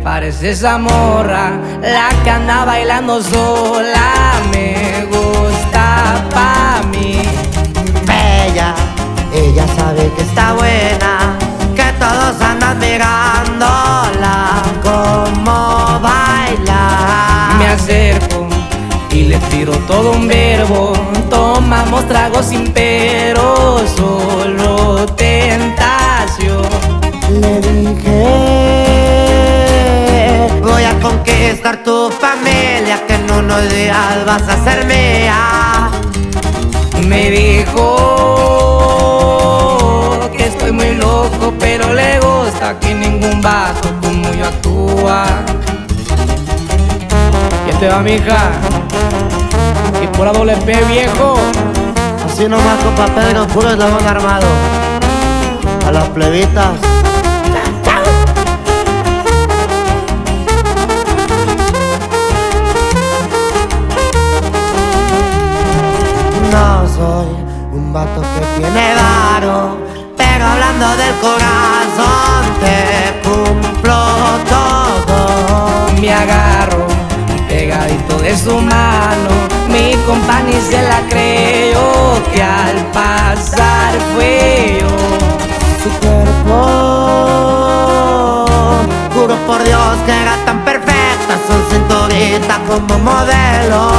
parece esa morra, la que anda bailando sola. Me gusta pa' mí. Bella, ella sabe que está buena, que todos andan mirándola como baila. Me acerco y le tiro todo un verbo. Tomamos tragos sin pero, solo tentación. Le dije, voy a conquistar tu familia, que en unos días vas a ser mía. Me dijo que estoy muy loco, pero le gusta que ningún vato como yo actúa. Y este va, mija, y por la doble P, viejo. Así nomás, compa Pedro, puro eslabón armado. A las plebitas. No soy un vato que tiene varo, pero hablando del corazón te cumplo todo. Me agarro pegadito de su mano, mi compa ni se la creyó, que al pasar fue yo. Su cuerpo, juro por Dios que era tan perfecta, su cinturita como modelo.